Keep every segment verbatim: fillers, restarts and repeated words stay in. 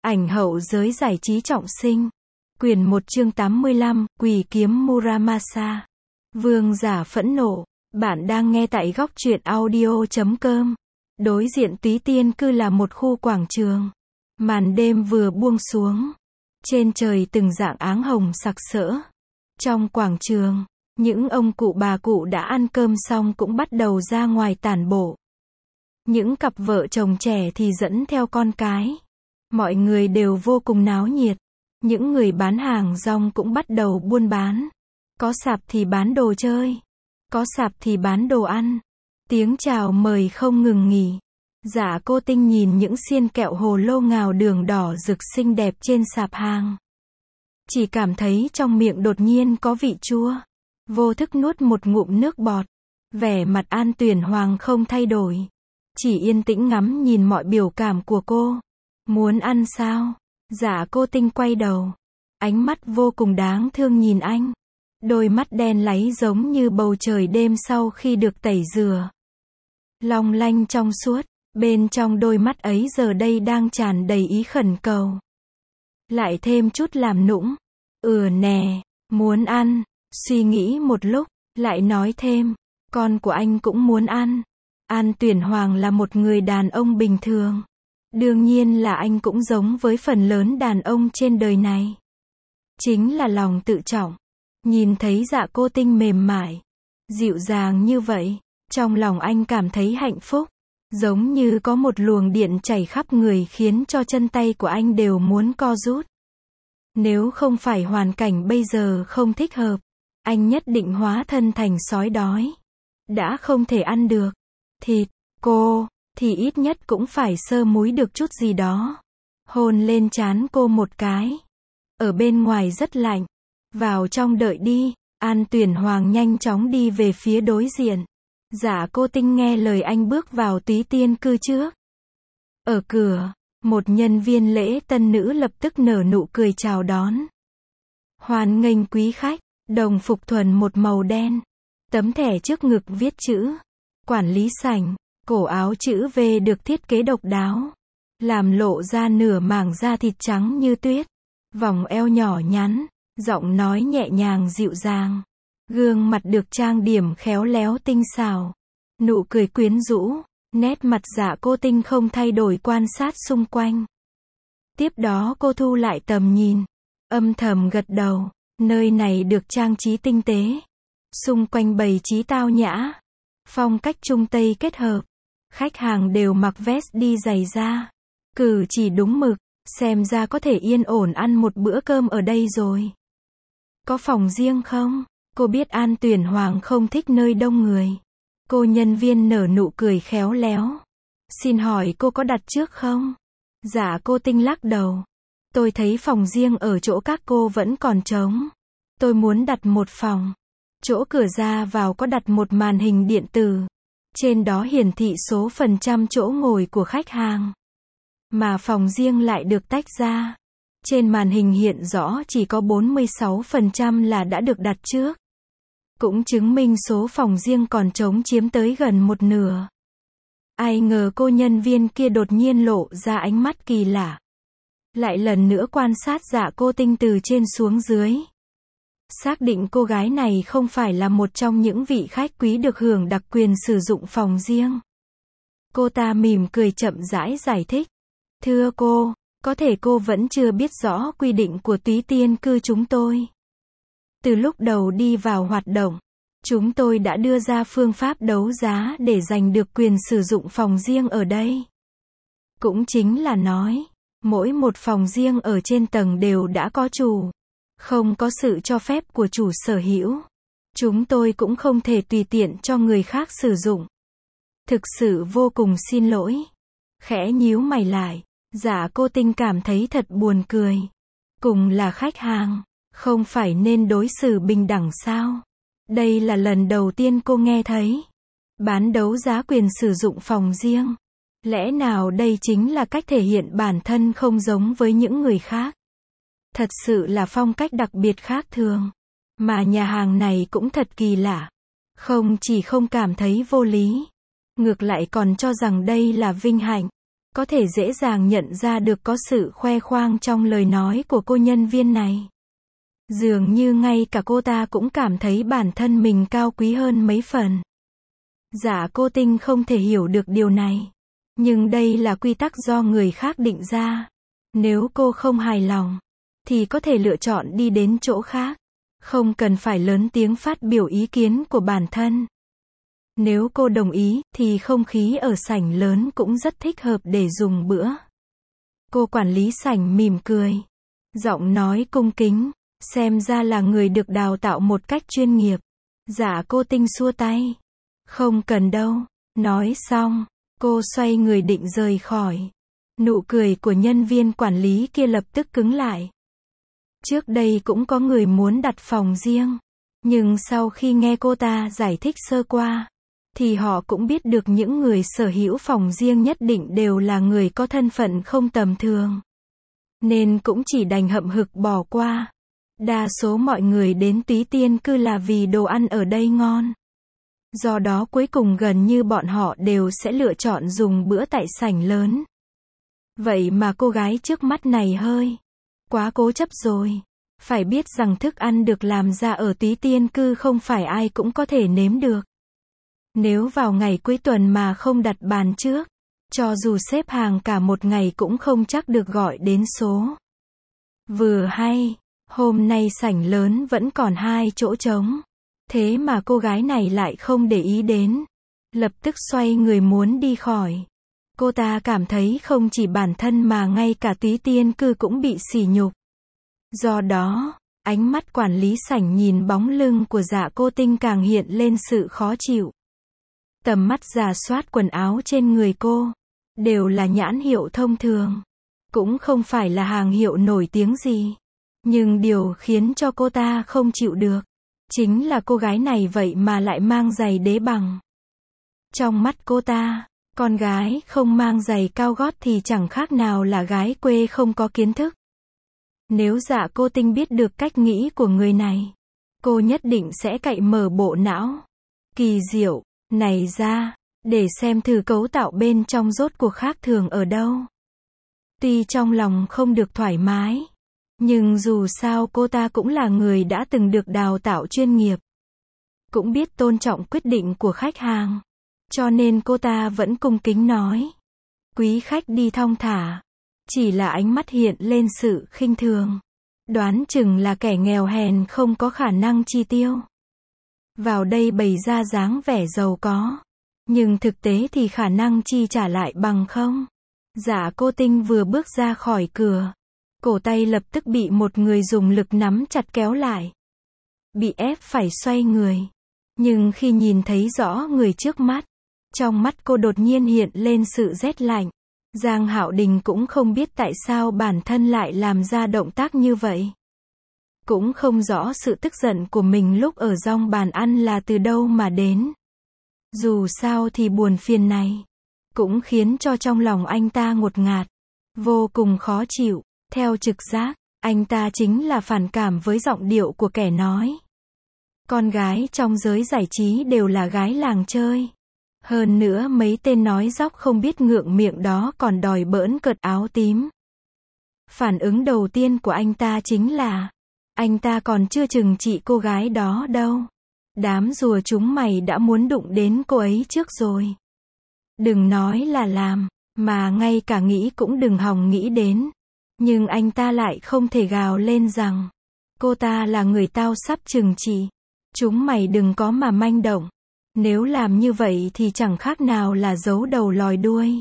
Ảnh hậu giới giải trí trọng sinh. Quyển một chương tám mươi lăm, Quỷ kiếm Muramasa. Vương giả phẫn nộ. Bạn đang nghe tại góc truyện audio chấm com. Đối diện Túy Tiên Cư là một khu quảng trường. Màn đêm vừa buông xuống. Trên trời từng rạng áng hồng sặc sỡ. Trong quảng trường, những ông cụ bà cụ đã ăn cơm xong cũng bắt đầu ra ngoài tản bộ. Những cặp vợ chồng trẻ thì dẫn theo con cái. Mọi người đều vô cùng náo nhiệt. Những người bán hàng rong cũng bắt đầu buôn bán. Có sạp thì bán đồ chơi. Có sạp thì bán đồ ăn. Tiếng chào mời không ngừng nghỉ. Dạ Cô Tinh nhìn những xiên kẹo hồ lô ngào đường đỏ rực xinh đẹp trên sạp hàng. Chỉ cảm thấy trong miệng đột nhiên có vị chua. Vô thức nuốt một ngụm nước bọt. Vẻ mặt An Tuyển Hoàng không thay đổi. Chỉ yên tĩnh ngắm nhìn mọi biểu cảm của cô. Muốn ăn sao? Dạ Cô Tinh quay đầu. Ánh mắt vô cùng đáng thương nhìn anh. Đôi mắt đen láy giống như bầu trời đêm sau khi được tẩy rửa. Long lanh trong suốt. Bên trong đôi mắt ấy giờ đây đang tràn đầy ý khẩn cầu. Lại thêm chút làm nũng. Ừ nè, muốn ăn. Suy nghĩ một lúc, lại nói thêm. Con của anh cũng muốn ăn. An Tuyển Hoàng là một người đàn ông bình thường. Đương nhiên là anh cũng giống với phần lớn đàn ông trên đời này. Chính là lòng tự trọng. Nhìn thấy Dạ Cô Tinh mềm mại, dịu dàng như vậy, trong lòng anh cảm thấy hạnh phúc. Giống như có một luồng điện chảy khắp người khiến cho chân tay của anh đều muốn co rút. Nếu không phải hoàn cảnh bây giờ không thích hợp, anh nhất định hóa thân thành sói đói. Đã không thể ăn được thịt cô, thì ít nhất cũng phải sơ múi được chút gì đó. Hôn lên trán cô một cái. Ở bên ngoài rất lạnh. Vào trong đợi đi. An Tuyển Hoàng nhanh chóng đi về phía đối diện. Dạ Cô Tinh nghe lời anh bước vào Túy Tiên Cư trước. Ở cửa, một nhân viên lễ tân nữ lập tức nở nụ cười chào đón. Hoan nghênh quý khách. Đồng phục thuần một màu đen. Tấm thẻ trước ngực viết chữ quản lý sảnh. Cổ áo chữ V được thiết kế độc đáo, làm lộ ra nửa mảng da thịt trắng như tuyết. Vòng eo nhỏ nhắn, giọng nói nhẹ nhàng dịu dàng. Gương mặt được trang điểm khéo léo tinh xảo. Nụ cười quyến rũ, nét mặt Dạ Cô Tinh không thay đổi quan sát xung quanh. Tiếp đó cô thu lại tầm nhìn, âm thầm gật đầu. Nơi này được trang trí tinh tế. Xung quanh bày trí tao nhã. Phong cách Trung Tây kết hợp. Khách hàng đều mặc vest đi giày da. Cử chỉ đúng mực, xem ra có thể yên ổn ăn một bữa cơm ở đây rồi. Có phòng riêng không? Cô biết An Tuyển Hoàng không thích nơi đông người. Cô nhân viên nở nụ cười khéo léo. Xin hỏi cô có đặt trước không? Dạ Cô Tinh lắc đầu. Tôi thấy phòng riêng ở chỗ các cô vẫn còn trống. Tôi muốn đặt một phòng. Chỗ cửa ra vào có đặt một màn hình điện tử. Trên đó hiển thị số phần trăm chỗ ngồi của khách hàng. Mà phòng riêng lại được tách ra. Trên màn hình hiện rõ chỉ có bốn mươi sáu phần trăm là đã được đặt trước. Cũng chứng minh số phòng riêng còn trống chiếm tới gần một nửa. Ai ngờ cô nhân viên kia đột nhiên lộ ra ánh mắt kỳ lạ. Lại lần nữa quan sát Dạ Cô Tinh từ trên xuống dưới. Xác định cô gái này không phải là một trong những vị khách quý được hưởng đặc quyền sử dụng phòng riêng. Cô ta mỉm cười chậm rãi giải thích. Thưa cô, có thể cô vẫn chưa biết rõ quy định của Túy Tiên Cư chúng tôi. Từ lúc đầu đi vào hoạt động, chúng tôi đã đưa ra phương pháp đấu giá để giành được quyền sử dụng phòng riêng ở đây. Cũng chính là nói, mỗi một phòng riêng ở trên tầng đều đã có chủ. Không có sự cho phép của chủ sở hữu. Chúng tôi cũng không thể tùy tiện cho người khác sử dụng. Thực sự vô cùng xin lỗi. Khẽ nhíu mày lại. Dạ Cô Tinh cảm thấy thật buồn cười. Cùng là khách hàng, không phải nên đối xử bình đẳng sao? Đây là lần đầu tiên cô nghe thấy. Bán đấu giá quyền sử dụng phòng riêng. Lẽ nào đây chính là cách thể hiện bản thân không giống với những người khác? Thật sự là phong cách đặc biệt khác thường. Mà nhà hàng này cũng thật kỳ lạ. Không chỉ không cảm thấy vô lý, ngược lại còn cho rằng đây là vinh hạnh. Có thể dễ dàng nhận ra được có sự khoe khoang trong lời nói của cô nhân viên này. Dường như ngay cả cô ta cũng cảm thấy bản thân mình cao quý hơn mấy phần. Dạ cô Tinh không thể hiểu được điều này. Nhưng đây là quy tắc do người khác định ra. Nếu cô không hài lòng, thì có thể lựa chọn đi đến chỗ khác. Không cần phải lớn tiếng phát biểu ý kiến của bản thân. Nếu cô đồng ý, thì không khí ở sảnh lớn cũng rất thích hợp để dùng bữa. Cô quản lý sảnh mỉm cười. Giọng nói cung kính. Xem ra là người được đào tạo một cách chuyên nghiệp. Dạ cô Tinh xua tay. Không cần đâu. Nói xong, cô xoay người định rời khỏi. Nụ cười của nhân viên quản lý kia lập tức cứng lại. Trước đây cũng có người muốn đặt phòng riêng. Nhưng sau khi nghe cô ta giải thích sơ qua, thì họ cũng biết được những người sở hữu phòng riêng nhất định đều là người có thân phận không tầm thường. Nên cũng chỉ đành hậm hực bỏ qua. Đa số mọi người đến Túy Tiên Cư là vì đồ ăn ở đây ngon. Do đó cuối cùng gần như bọn họ đều sẽ lựa chọn dùng bữa tại sảnh lớn. Vậy mà cô gái trước mắt này hơi quá cố chấp rồi. Phải biết rằng thức ăn được làm ra ở Túy Tiên Cư không phải ai cũng có thể nếm được. Nếu vào ngày cuối tuần mà không đặt bàn trước, cho dù xếp hàng cả một ngày cũng không chắc được gọi đến số. Vừa hay, hôm nay sảnh lớn vẫn còn hai chỗ trống. Thế mà cô gái này lại không để ý đến. Lập tức xoay người muốn đi khỏi. Cô ta cảm thấy không chỉ bản thân mà ngay cả Túy Tiên Cư cũng bị sỉ nhục. Do đó, ánh mắt quản lý sảnh nhìn bóng lưng của Dạ cô Tinh càng hiện lên sự khó chịu. Tầm mắt rà soát quần áo trên người cô. Đều là nhãn hiệu thông thường. Cũng không phải là hàng hiệu nổi tiếng gì. Nhưng điều khiến cho cô ta không chịu được, chính là cô gái này vậy mà lại mang giày đế bằng. Trong mắt cô ta, con gái không mang giày cao gót thì chẳng khác nào là gái quê không có kiến thức. Nếu Dạ cô Tinh biết được cách nghĩ của người này, cô nhất định sẽ cạy mở bộ não. Kỳ diệu, này ra, để xem thử cấu tạo bên trong rốt cuộc khác thường ở đâu. Tuy trong lòng không được thoải mái, nhưng dù sao cô ta cũng là người đã từng được đào tạo chuyên nghiệp. Cũng biết tôn trọng quyết định của khách hàng. Cho nên cô ta vẫn cung kính nói. Quý khách đi thong thả. Chỉ là ánh mắt hiện lên sự khinh thường. Đoán chừng là kẻ nghèo hèn không có khả năng chi tiêu. Vào đây bày ra dáng vẻ giàu có. Nhưng thực tế thì khả năng chi trả lại bằng không. Dạ cô Tinh vừa bước ra khỏi cửa. Cổ tay lập tức bị một người dùng lực nắm chặt kéo lại. Bị ép phải xoay người. Nhưng khi nhìn thấy rõ người trước mắt, trong mắt cô đột nhiên hiện lên sự rét lạnh. Giang Hạo Đình cũng không biết tại sao bản thân lại làm ra động tác như vậy. Cũng không rõ sự tức giận của mình lúc ở dòng bàn ăn là từ đâu mà đến. Dù sao thì buồn phiền này cũng khiến cho trong lòng anh ta ngột ngạt, vô cùng khó chịu. Theo trực giác, anh ta chính là phản cảm với giọng điệu của kẻ nói. Con gái trong giới giải trí đều là gái làng chơi. Hơn nữa mấy tên nói dóc không biết ngượng miệng đó còn đòi bỡn cợt áo tím. Phản ứng đầu tiên của anh ta chính là, anh ta còn chưa chừng trị cô gái đó đâu. Đám rùa chúng mày đã muốn đụng đến cô ấy trước rồi. Đừng nói là làm, mà ngay cả nghĩ cũng đừng hòng nghĩ đến. Nhưng anh ta lại không thể gào lên rằng, cô ta là người tao sắp trừng trị. Chúng mày đừng có mà manh động. Nếu làm như vậy thì chẳng khác nào là giấu đầu lòi đuôi.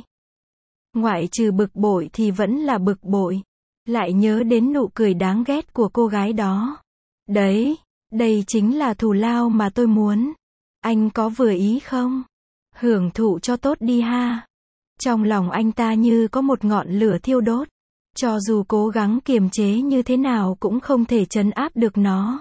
Ngoại trừ bực bội thì vẫn là bực bội. Lại nhớ đến nụ cười đáng ghét của cô gái đó. Đấy, đây chính là thù lao mà tôi muốn. Anh có vừa ý không? Hưởng thụ cho tốt đi ha. Trong lòng anh ta như có một ngọn lửa thiêu đốt. Cho dù cố gắng kiềm chế như thế nào cũng không thể trấn áp được nó.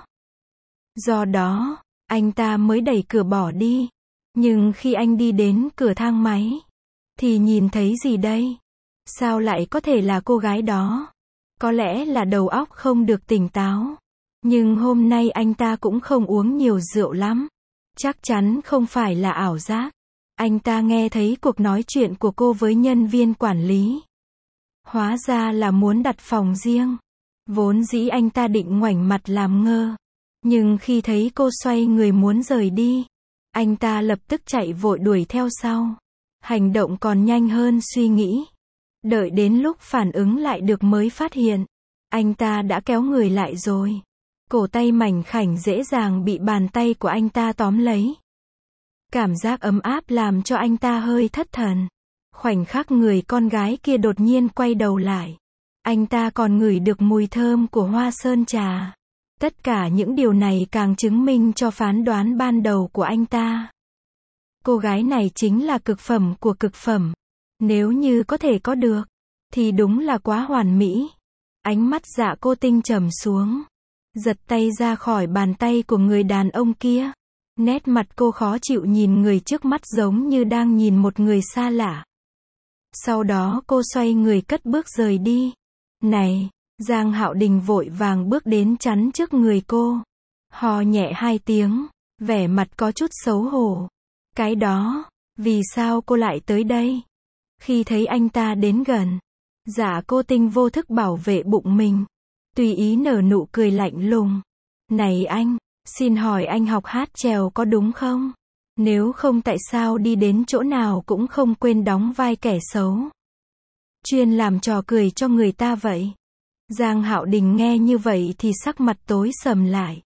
Do đó, anh ta mới đẩy cửa bỏ đi. Nhưng khi anh đi đến cửa thang máy, thì nhìn thấy gì đây? Sao lại có thể là cô gái đó? Có lẽ là đầu óc không được tỉnh táo. Nhưng hôm nay anh ta cũng không uống nhiều rượu lắm. Chắc chắn không phải là ảo giác. Anh ta nghe thấy cuộc nói chuyện của cô với nhân viên quản lý. Hóa ra là muốn đặt phòng riêng. Vốn dĩ anh ta định ngoảnh mặt làm ngơ. Nhưng khi thấy cô xoay người muốn rời đi, anh ta lập tức chạy vội đuổi theo sau. Hành động còn nhanh hơn suy nghĩ. Đợi đến lúc phản ứng lại được mới phát hiện, anh ta đã kéo người lại rồi. Cổ tay mảnh khảnh dễ dàng bị bàn tay của anh ta tóm lấy. Cảm giác ấm áp làm cho anh ta hơi thất thần. Khoảnh khắc người con gái kia đột nhiên quay đầu lại. Anh ta còn ngửi được mùi thơm của hoa sơn trà. Tất cả những điều này càng chứng minh cho phán đoán ban đầu của anh ta. Cô gái này chính là cực phẩm của cực phẩm. Nếu như có thể có được, thì đúng là quá hoàn mỹ. Ánh mắt Dạ Cô Tinh trầm xuống. Giật tay ra khỏi bàn tay của người đàn ông kia. Nét mặt cô khó chịu nhìn người trước mắt giống như đang nhìn một người xa lạ. Sau đó cô xoay người cất bước rời đi. Này, Giang Hạo Đình vội vàng bước đến chắn trước người cô. Hò nhẹ hai tiếng, vẻ mặt có chút xấu hổ. Cái đó, vì sao cô lại tới đây? Khi thấy anh ta đến gần, Dạ Cô Tinh vô thức bảo vệ bụng mình. Tùy ý nở nụ cười lạnh lùng. Này anh, xin hỏi anh học hát chèo có đúng không? Nếu không tại sao đi đến chỗ nào cũng không quên đóng vai kẻ xấu? Chuyên làm trò cười cho người ta vậy. Giang Hạo Đình nghe như vậy thì sắc mặt tối sầm lại.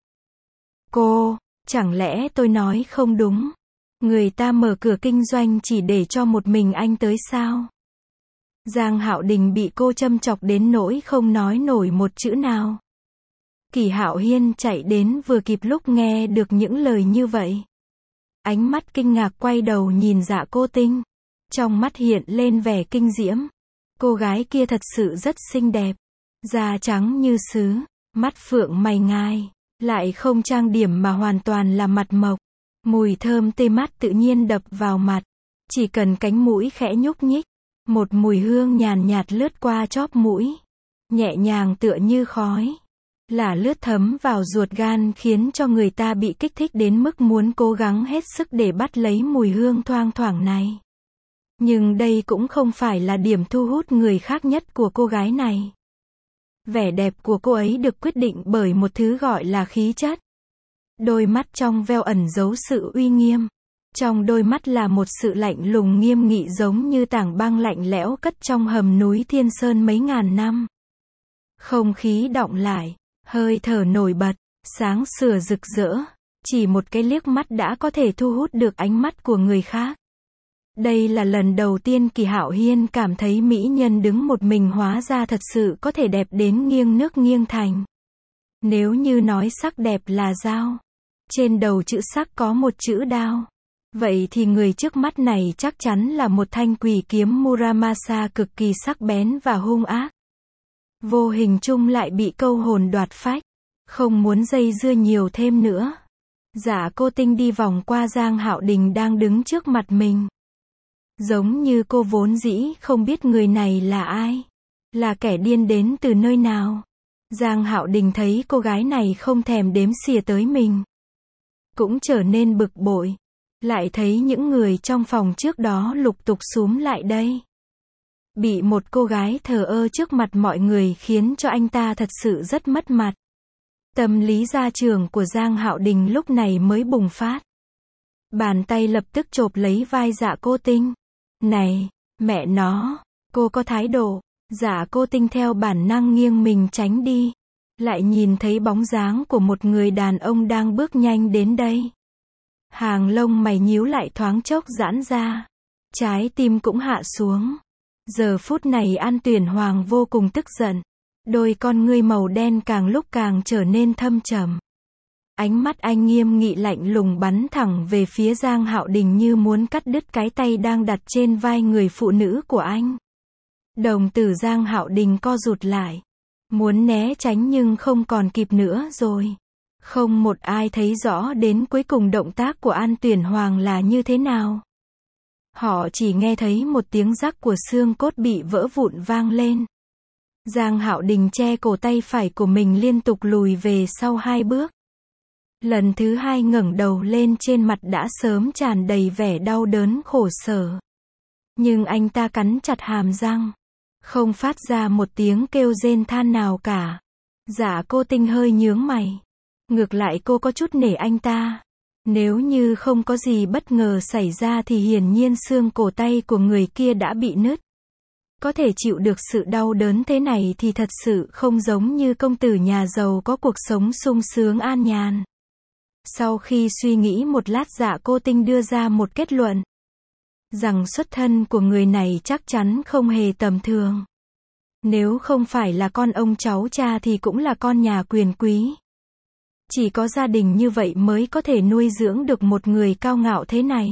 Cô, chẳng lẽ tôi nói không đúng? Người ta mở cửa kinh doanh chỉ để cho một mình anh tới sao? Giang Hạo Đình bị cô châm chọc đến nỗi không nói nổi một chữ nào. Kỳ Hạo Hiên chạy đến vừa kịp lúc nghe được những lời như vậy. Ánh mắt kinh ngạc quay đầu nhìn Dạ Cô Tinh. Trong mắt hiện lên vẻ kinh diễm. Cô gái kia thật sự rất xinh đẹp. Da trắng như sứ, mắt phượng mày ngai, lại không trang điểm mà hoàn toàn là mặt mộc. Mùi thơm tê mát tự nhiên đập vào mặt. Chỉ cần cánh mũi khẽ nhúc nhích, một mùi hương nhàn nhạt lướt qua chóp mũi. Nhẹ nhàng tựa như khói. Là lướt thấm vào ruột gan khiến cho người ta bị kích thích đến mức muốn cố gắng hết sức để bắt lấy mùi hương thoang thoảng này. Nhưng đây cũng không phải là điểm thu hút người khác nhất của cô gái này. Vẻ đẹp của cô ấy được quyết định bởi một thứ gọi là khí chất. Đôi mắt trong veo ẩn giấu sự uy nghiêm. Trong đôi mắt là một sự lạnh lùng nghiêm nghị giống như tảng băng lạnh lẽo cất trong hầm núi Thiên Sơn mấy ngàn năm. Không khí đọng lại, hơi thở nổi bật, sáng sủa rực rỡ. Chỉ một cái liếc mắt đã có thể thu hút được ánh mắt của người khác. Đây là lần đầu tiên Kỳ Hạo Hiên cảm thấy mỹ nhân đứng một mình hóa ra thật sự có thể đẹp đến nghiêng nước nghiêng thành. Nếu như nói sắc đẹp là dao, trên đầu chữ sắc có một chữ đao, vậy thì người trước mắt này chắc chắn là một thanh quỷ kiếm Muramasa cực kỳ sắc bén và hung ác. Vô hình chung lại bị câu hồn đoạt phách, không muốn dây dưa nhiều thêm nữa. Dạ Cô Tinh đi vòng qua Giang Hạo Đình đang đứng trước mặt mình. Giống như cô vốn dĩ không biết người này là ai, là kẻ điên đến từ nơi nào. Giang Hạo Đình thấy cô gái này không thèm đếm xỉa tới mình, cũng trở nên bực bội. Lại thấy những người trong phòng trước đó lục tục xúm lại đây. Bị một cô gái thờ ơ trước mặt mọi người khiến cho anh ta thật sự rất mất mặt. Tâm lý gia trưởng của Giang Hạo Đình lúc này mới bùng phát. Bàn tay lập tức chộp lấy vai Dạ Cô Tinh. Này, mẹ nó, cô có thái độ. Dạ Cô Tinh theo bản năng nghiêng mình tránh đi. Lại nhìn thấy bóng dáng của một người đàn ông đang bước nhanh đến đây. Hàng lông mày nhíu lại thoáng chốc giãn ra. Trái tim cũng hạ xuống. Giờ phút này An Tuyển Hoàng vô cùng tức giận. Đôi con ngươi màu đen càng lúc càng trở nên thâm trầm. Ánh mắt anh nghiêm nghị lạnh lùng bắn thẳng về phía Giang Hạo Đình như muốn cắt đứt cái tay đang đặt trên vai người phụ nữ của anh. Đồng tử Giang Hạo Đình co rụt lại. Muốn né tránh nhưng không còn kịp nữa rồi. Không một ai thấy rõ đến cuối cùng động tác của An Tuyển Hoàng là như thế nào. Họ chỉ nghe thấy một tiếng rắc của xương cốt bị vỡ vụn vang lên. Giang Hạo Đình che cổ tay phải của mình liên tục lùi về sau hai bước. Lần thứ hai ngẩng đầu lên, trên mặt đã sớm tràn đầy vẻ đau đớn khổ sở. Nhưng anh ta cắn chặt hàm răng, không phát ra một tiếng kêu rên than nào cả. Dạ Cô Tinh hơi nhướng mày. Ngược lại cô có chút nể anh ta. Nếu như không có gì bất ngờ xảy ra thì hiển nhiên xương cổ tay của người kia đã bị nứt. Có thể chịu được sự đau đớn thế này thì thật sự không giống như công tử nhà giàu có cuộc sống sung sướng an nhàn. Sau khi suy nghĩ một lát, Dạ Cô Tinh đưa ra một kết luận. Rằng xuất thân của người này chắc chắn không hề tầm thường. Nếu không phải là con ông cháu cha thì cũng là con nhà quyền quý. Chỉ có gia đình như vậy mới có thể nuôi dưỡng được một người cao ngạo thế này.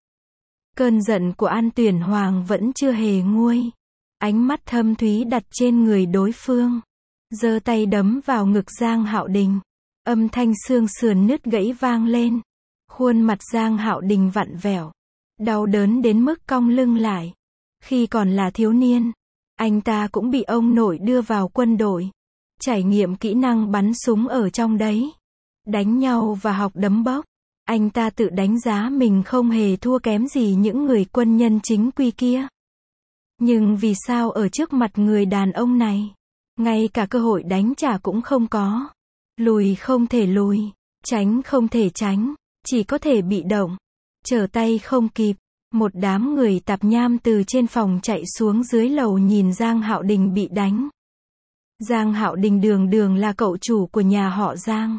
Cơn giận của An Tuyển Hoàng vẫn chưa hề nguôi. Ánh mắt thâm thúy đặt trên người đối phương. Giơ tay đấm vào ngực Giang Hạo Đình. Âm thanh xương sườn nứt gãy vang lên. Khuôn mặt Giang Hạo Đình vặn vẹo. Đau đớn đến mức cong lưng lại. Khi còn là thiếu niên, anh ta cũng bị ông nội đưa vào quân đội. Trải nghiệm kỹ năng bắn súng ở trong đấy. Đánh nhau và học đấm bốc. Anh ta tự đánh giá mình không hề thua kém gì những người quân nhân chính quy kia. Nhưng vì sao ở trước mặt người đàn ông này, ngay cả cơ hội đánh trả cũng không có. Lùi không thể lùi, tránh không thể tránh, chỉ có thể bị động. Trở tay không kịp, một đám người tạp nham từ trên phòng chạy xuống dưới lầu nhìn Giang Hạo Đình bị đánh. Giang Hạo Đình đường đường là cậu chủ của nhà họ Giang.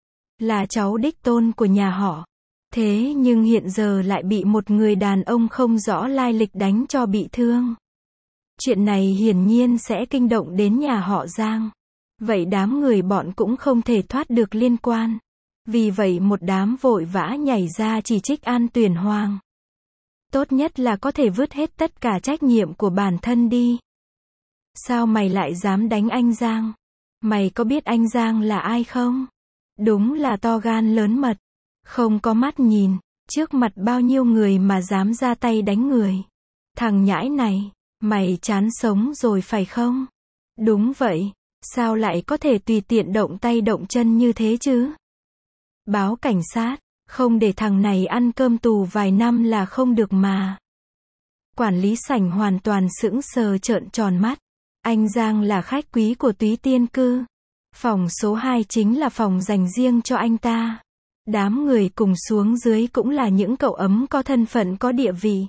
Là cháu đích tôn của nhà họ. Thế nhưng hiện giờ lại bị một người đàn ông không rõ lai lịch đánh cho bị thương. Chuyện này hiển nhiên sẽ kinh động đến nhà họ Giang. Vậy đám người bọn cũng không thể thoát được liên quan. Vì vậy một đám vội vã nhảy ra chỉ trích An Tuyển Hoàng. Tốt nhất là có thể vứt hết tất cả trách nhiệm của bản thân đi. Sao mày lại dám đánh anh Giang? Mày có biết anh Giang là ai không? Đúng là to gan lớn mật. Không có mắt nhìn. Trước mặt bao nhiêu người mà dám ra tay đánh người. Thằng nhãi này, mày chán sống rồi phải không? Đúng vậy. Sao lại có thể tùy tiện động tay động chân như thế chứ? Báo cảnh sát, không để thằng này ăn cơm tù vài năm là không được mà. Quản lý sảnh hoàn toàn sững sờ trợn tròn mắt. Anh Giang là khách quý của Túy Tiên Cư. Phòng số hai chính là phòng dành riêng cho anh ta. Đám người cùng xuống dưới cũng là những cậu ấm có thân phận có địa vị.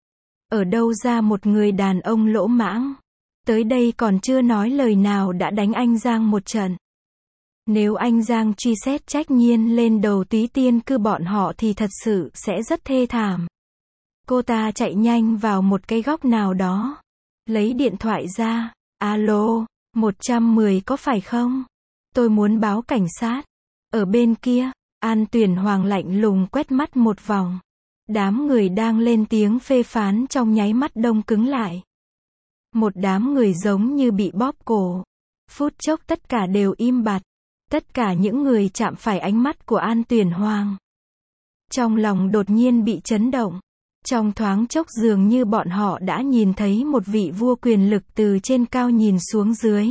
Ở đâu ra một người đàn ông lỗ mãng? Tới đây còn chưa nói lời nào đã đánh anh Giang một trận. Nếu anh Giang truy xét trách nhiên lên đầu Túy Tiên Cư bọn họ thì thật sự sẽ rất thê thảm. Cô ta chạy nhanh vào một cái góc nào đó. Lấy điện thoại ra. Alo, một trăm mười có phải không? Tôi muốn báo cảnh sát. Ở bên kia, An Tuyển Hoàng lạnh lùng quét mắt một vòng. Đám người đang lên tiếng phê phán trong nháy mắt đông cứng lại. Một đám người giống như bị bóp cổ. Phút chốc tất cả đều im bặt. Tất cả những người chạm phải ánh mắt của An Tuyển Hoàng. Trong lòng đột nhiên bị chấn động. Trong thoáng chốc dường như bọn họ đã nhìn thấy một vị vua quyền lực từ trên cao nhìn xuống dưới.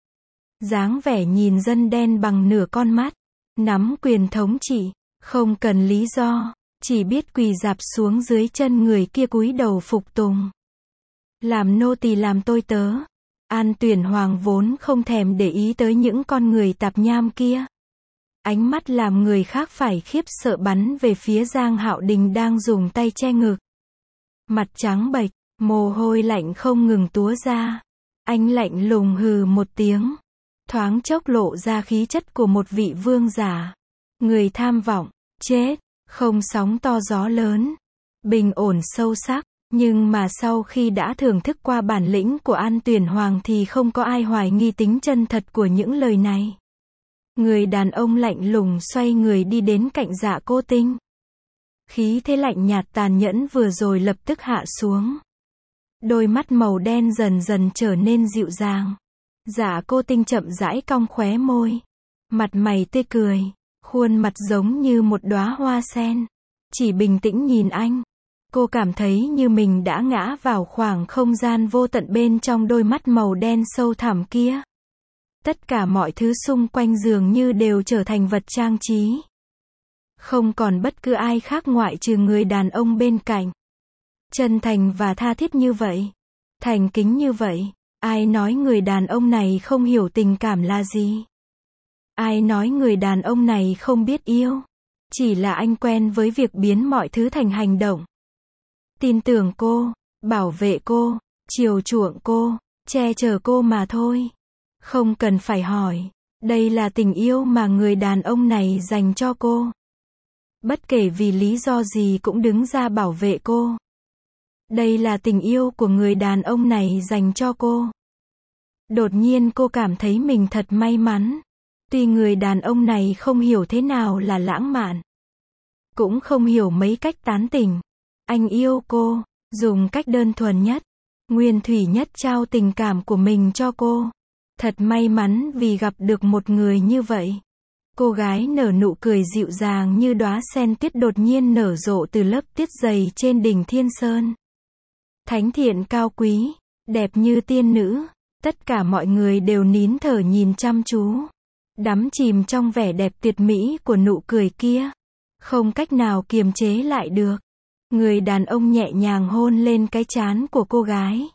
Dáng vẻ nhìn dân đen bằng nửa con mắt. Nắm quyền thống trị. Không cần lý do. Chỉ biết quỳ rạp xuống dưới chân người kia cúi đầu phục tùng. Làm nô tỳ làm tôi tớ. An Tuyển Hoàng vốn không thèm để ý tới những con người tạp nham kia. Ánh mắt làm người khác phải khiếp sợ bắn về phía Giang Hạo Đình đang dùng tay che ngực. Mặt trắng bệch, mồ hôi lạnh không ngừng túa ra. Anh lạnh lùng hừ một tiếng. Thoáng chốc lộ ra khí chất của một vị vương giả. Người tham vọng, chết, không sóng to gió lớn. Bình ổn sâu sắc. Nhưng mà sau khi đã thưởng thức qua bản lĩnh của An Tuyển Hoàng thì không có ai hoài nghi tính chân thật của những lời này. Người đàn ông lạnh lùng xoay người đi đến cạnh Dạ Cô Tinh. Khí thế lạnh nhạt tàn nhẫn vừa rồi lập tức hạ xuống. Đôi mắt màu đen dần dần trở nên dịu dàng. Dạ Cô Tinh chậm rãi cong khóe môi. Mặt mày tươi cười. Khuôn mặt giống như một đóa hoa sen. Chỉ bình tĩnh nhìn anh. Cô cảm thấy như mình đã ngã vào khoảng không gian vô tận bên trong đôi mắt màu đen sâu thẳm kia. Tất cả mọi thứ xung quanh dường như đều trở thành vật trang trí. Không còn bất cứ ai khác ngoại trừ người đàn ông bên cạnh. Chân thành và tha thiết như vậy. Thành kính như vậy. Ai nói người đàn ông này không hiểu tình cảm là gì? Ai nói người đàn ông này không biết yêu? Chỉ là anh quen với việc biến mọi thứ thành hành động. Tin tưởng cô, bảo vệ cô, chiều chuộng cô, che chở cô mà thôi. Không cần phải hỏi. Đây là tình yêu mà người đàn ông này dành cho cô. Bất kể vì lý do gì cũng đứng ra bảo vệ cô. Đây là tình yêu của người đàn ông này dành cho cô. Đột nhiên cô cảm thấy mình thật may mắn. Tuy người đàn ông này không hiểu thế nào là lãng mạn, cũng không hiểu mấy cách tán tỉnh. Anh yêu cô, dùng cách đơn thuần nhất, nguyên thủy nhất trao tình cảm của mình cho cô. Thật may mắn vì gặp được một người như vậy. Cô gái nở nụ cười dịu dàng như đóa sen tuyết đột nhiên nở rộ từ lớp tuyết dày trên đỉnh Thiên Sơn. Thánh thiện cao quý, đẹp như tiên nữ. Tất cả mọi người đều nín thở nhìn chăm chú. Đắm chìm trong vẻ đẹp tuyệt mỹ của nụ cười kia. Không cách nào kiềm chế lại được. Người đàn ông nhẹ nhàng hôn lên cái trán của cô gái.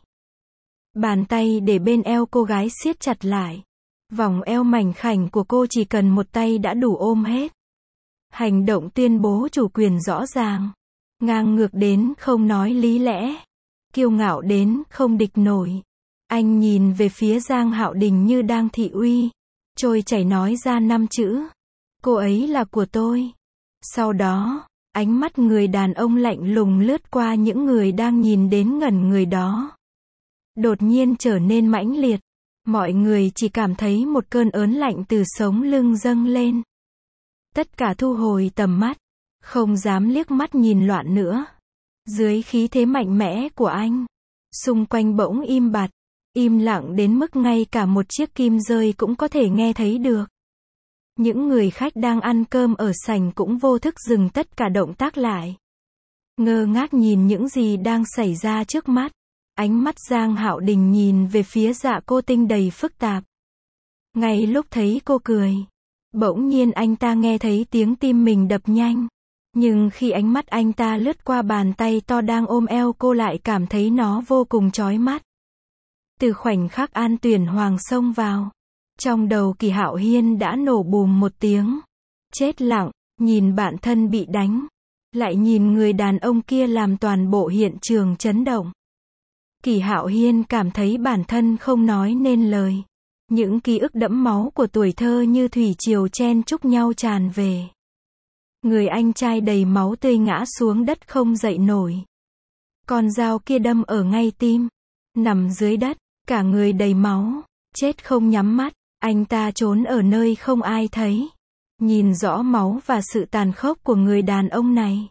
Bàn tay để bên eo cô gái siết chặt lại. Vòng eo mảnh khảnh của cô chỉ cần một tay đã đủ ôm hết. Hành động tuyên bố chủ quyền rõ ràng. Ngang ngược đến không nói lý lẽ. Kiêu ngạo đến không địch nổi. Anh nhìn về phía Giang Hạo Đình như đang thị uy. Trôi chảy nói ra năm chữ. Cô ấy là của tôi. Sau đó, ánh mắt người đàn ông lạnh lùng lướt qua những người đang nhìn đến ngẩn người đó. Đột nhiên trở nên mãnh liệt. Mọi người chỉ cảm thấy một cơn ớn lạnh từ sống lưng dâng lên. Tất cả thu hồi tầm mắt. Không dám liếc mắt nhìn loạn nữa. Dưới khí thế mạnh mẽ của anh, xung quanh bỗng im bặt. Im lặng đến mức ngay cả một chiếc kim rơi cũng có thể nghe thấy được. Những người khách đang ăn cơm ở sảnh cũng vô thức dừng tất cả động tác lại. Ngơ ngác nhìn những gì đang xảy ra trước mắt. Ánh mắt Giang Hạo Đình nhìn về phía Dạ Cô Tinh đầy phức tạp. Ngay lúc thấy cô cười, bỗng nhiên anh ta nghe thấy tiếng tim mình đập nhanh. Nhưng khi ánh mắt anh ta lướt qua bàn tay to đang ôm eo cô lại cảm thấy nó vô cùng chói mắt. Từ khoảnh khắc An Tuyển Hoàng xông vào, trong đầu Kỳ Hạo Hiên đã nổ bùm một tiếng. Chết lặng, nhìn bạn thân bị đánh, lại nhìn người đàn ông kia làm toàn bộ hiện trường chấn động. Kỳ Hạo Hiên cảm thấy bản thân không nói nên lời. Những ký ức đẫm máu của tuổi thơ như thủy triều chen chúc nhau tràn về. Người anh trai đầy máu tươi ngã xuống đất không dậy nổi. Con dao kia đâm ở ngay tim. Nằm dưới đất, cả người đầy máu, chết không nhắm mắt. Anh ta trốn ở nơi không ai thấy. Nhìn rõ máu và sự tàn khốc của người đàn ông này.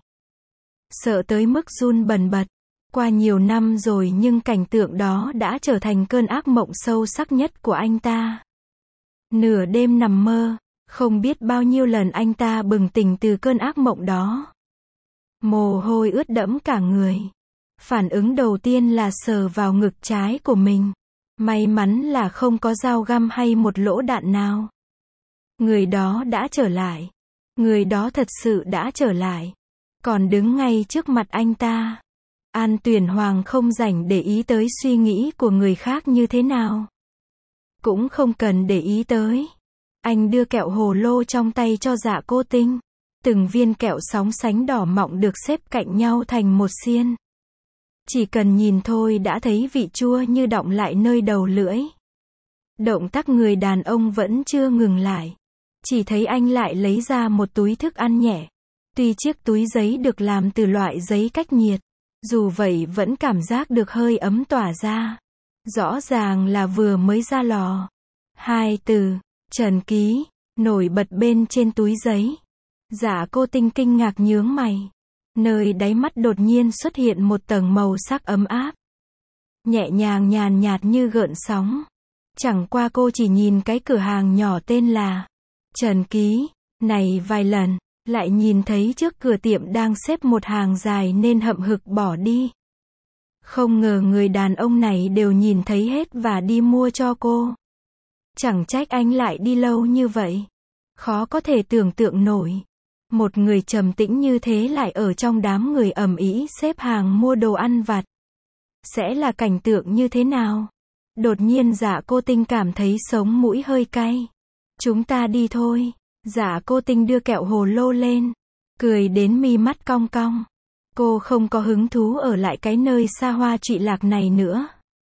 Sợ tới mức run bần bật. Qua nhiều năm rồi nhưng cảnh tượng đó đã trở thành cơn ác mộng sâu sắc nhất của anh ta. Nửa đêm nằm mơ, không biết bao nhiêu lần anh ta bừng tỉnh từ cơn ác mộng đó. Mồ hôi ướt đẫm cả người. Phản ứng đầu tiên là sờ vào ngực trái của mình. May mắn là không có dao găm hay một lỗ đạn nào. Người đó đã trở lại. Người đó thật sự đã trở lại. Còn đứng ngay trước mặt anh ta. An Tuyển Hoàng không rảnh để ý tới suy nghĩ của người khác như thế nào. Cũng không cần để ý tới. Anh đưa kẹo hồ lô trong tay cho Dạ Cô Tinh. Từng viên kẹo sóng sánh đỏ mọng được xếp cạnh nhau thành một xiên. Chỉ cần nhìn thôi đã thấy vị chua như đọng lại nơi đầu lưỡi. Động tác người đàn ông vẫn chưa ngừng lại. Chỉ thấy anh lại lấy ra một túi thức ăn nhẹ. Tuy chiếc túi giấy được làm từ loại giấy cách nhiệt. Dù vậy vẫn cảm giác được hơi ấm tỏa ra. Rõ ràng là vừa mới ra lò. Hai từ, Trần Ký, nổi bật bên trên túi giấy. Dạ Cô Tinh kinh ngạc nhướng mày. Nơi đáy mắt đột nhiên xuất hiện một tầng màu sắc ấm áp. Nhẹ nhàng nhàn nhạt như gợn sóng. Chẳng qua cô chỉ nhìn cái cửa hàng nhỏ tên là Trần Ký này vài lần. Lại nhìn thấy trước cửa tiệm đang xếp một hàng dài nên hậm hực bỏ đi. Không ngờ người đàn ông này đều nhìn thấy hết và đi mua cho cô. Chẳng trách anh lại đi lâu như vậy. Khó có thể tưởng tượng nổi. Một người trầm tĩnh như thế lại ở trong đám người ầm ĩ xếp hàng mua đồ ăn vặt. Sẽ là cảnh tượng như thế nào? Đột nhiên Dạ Cô Tinh cảm thấy sống mũi hơi cay. Chúng ta đi thôi. Dạ Cô Tinh đưa kẹo hồ lô lên. Cười đến mi mắt cong cong. Cô không có hứng thú ở lại cái nơi xa hoa trụy lạc này nữa.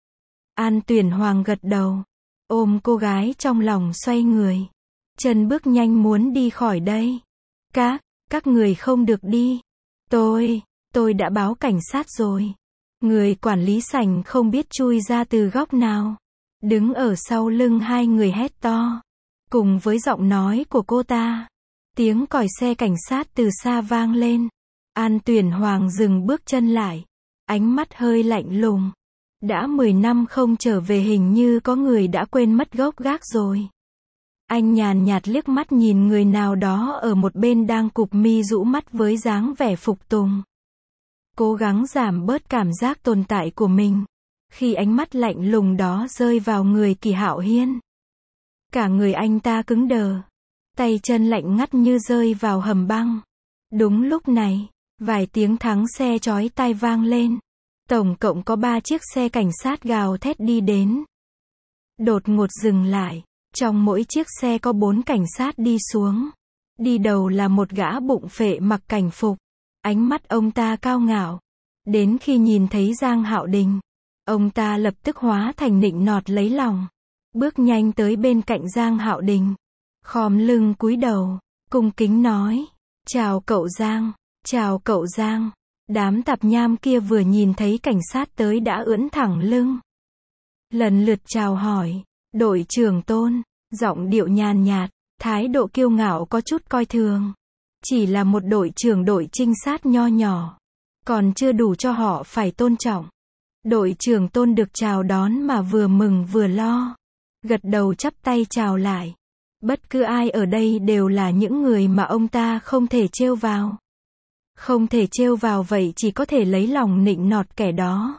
An Tuyển Hoàng gật đầu. Ôm cô gái trong lòng xoay người. Chân bước nhanh muốn đi khỏi đây. Các, các người không được đi. Tôi, tôi đã báo cảnh sát rồi. Người quản lý sảnh không biết chui ra từ góc nào. Đứng ở sau lưng hai người hét to. Cùng với giọng nói của cô ta. Tiếng còi xe cảnh sát từ xa vang lên. An Tuyển Hoàng dừng bước chân lại. Ánh mắt hơi lạnh lùng. Đã mười năm không trở về hình như có người đã quên mất gốc gác rồi. Anh nhàn nhạt liếc mắt nhìn người nào đó ở một bên đang cụp mi rũ mắt với dáng vẻ phục tùng. Cố gắng giảm bớt cảm giác tồn tại của mình. Khi ánh mắt lạnh lùng đó rơi vào người Kỳ Hạo Hiên. Cả người anh ta cứng đờ. Tay chân lạnh ngắt như rơi vào hầm băng. Đúng lúc này, vài tiếng thắng xe chói tai vang lên. Tổng cộng có ba chiếc xe cảnh sát gào thét đi đến. Đột ngột dừng lại. Trong mỗi chiếc xe có bốn cảnh sát đi xuống. Đi đầu là một gã bụng phệ mặc cảnh phục. Ánh mắt ông ta cao ngạo. Đến khi nhìn thấy Giang Hạo Đình, ông ta lập tức hóa thành nịnh nọt lấy lòng. Bước nhanh tới bên cạnh Giang Hạo Đình. Khom lưng cúi đầu, cung kính nói. Chào cậu Giang, chào cậu Giang. Đám tạp nham kia vừa nhìn thấy cảnh sát tới đã ưỡn thẳng lưng. Lần lượt chào hỏi. Đội trưởng Tôn, giọng điệu nhàn nhạt, thái độ kiêu ngạo có chút coi thường. Chỉ là một đội trưởng đội trinh sát nho nhỏ. Còn chưa đủ cho họ phải tôn trọng. Đội trưởng Tôn được chào đón mà vừa mừng vừa lo. Gật đầu chắp tay chào lại. Bất cứ ai ở đây đều là những người mà ông ta không thể trêu vào. Không thể trêu vào vậy chỉ có thể lấy lòng nịnh nọt kẻ đó.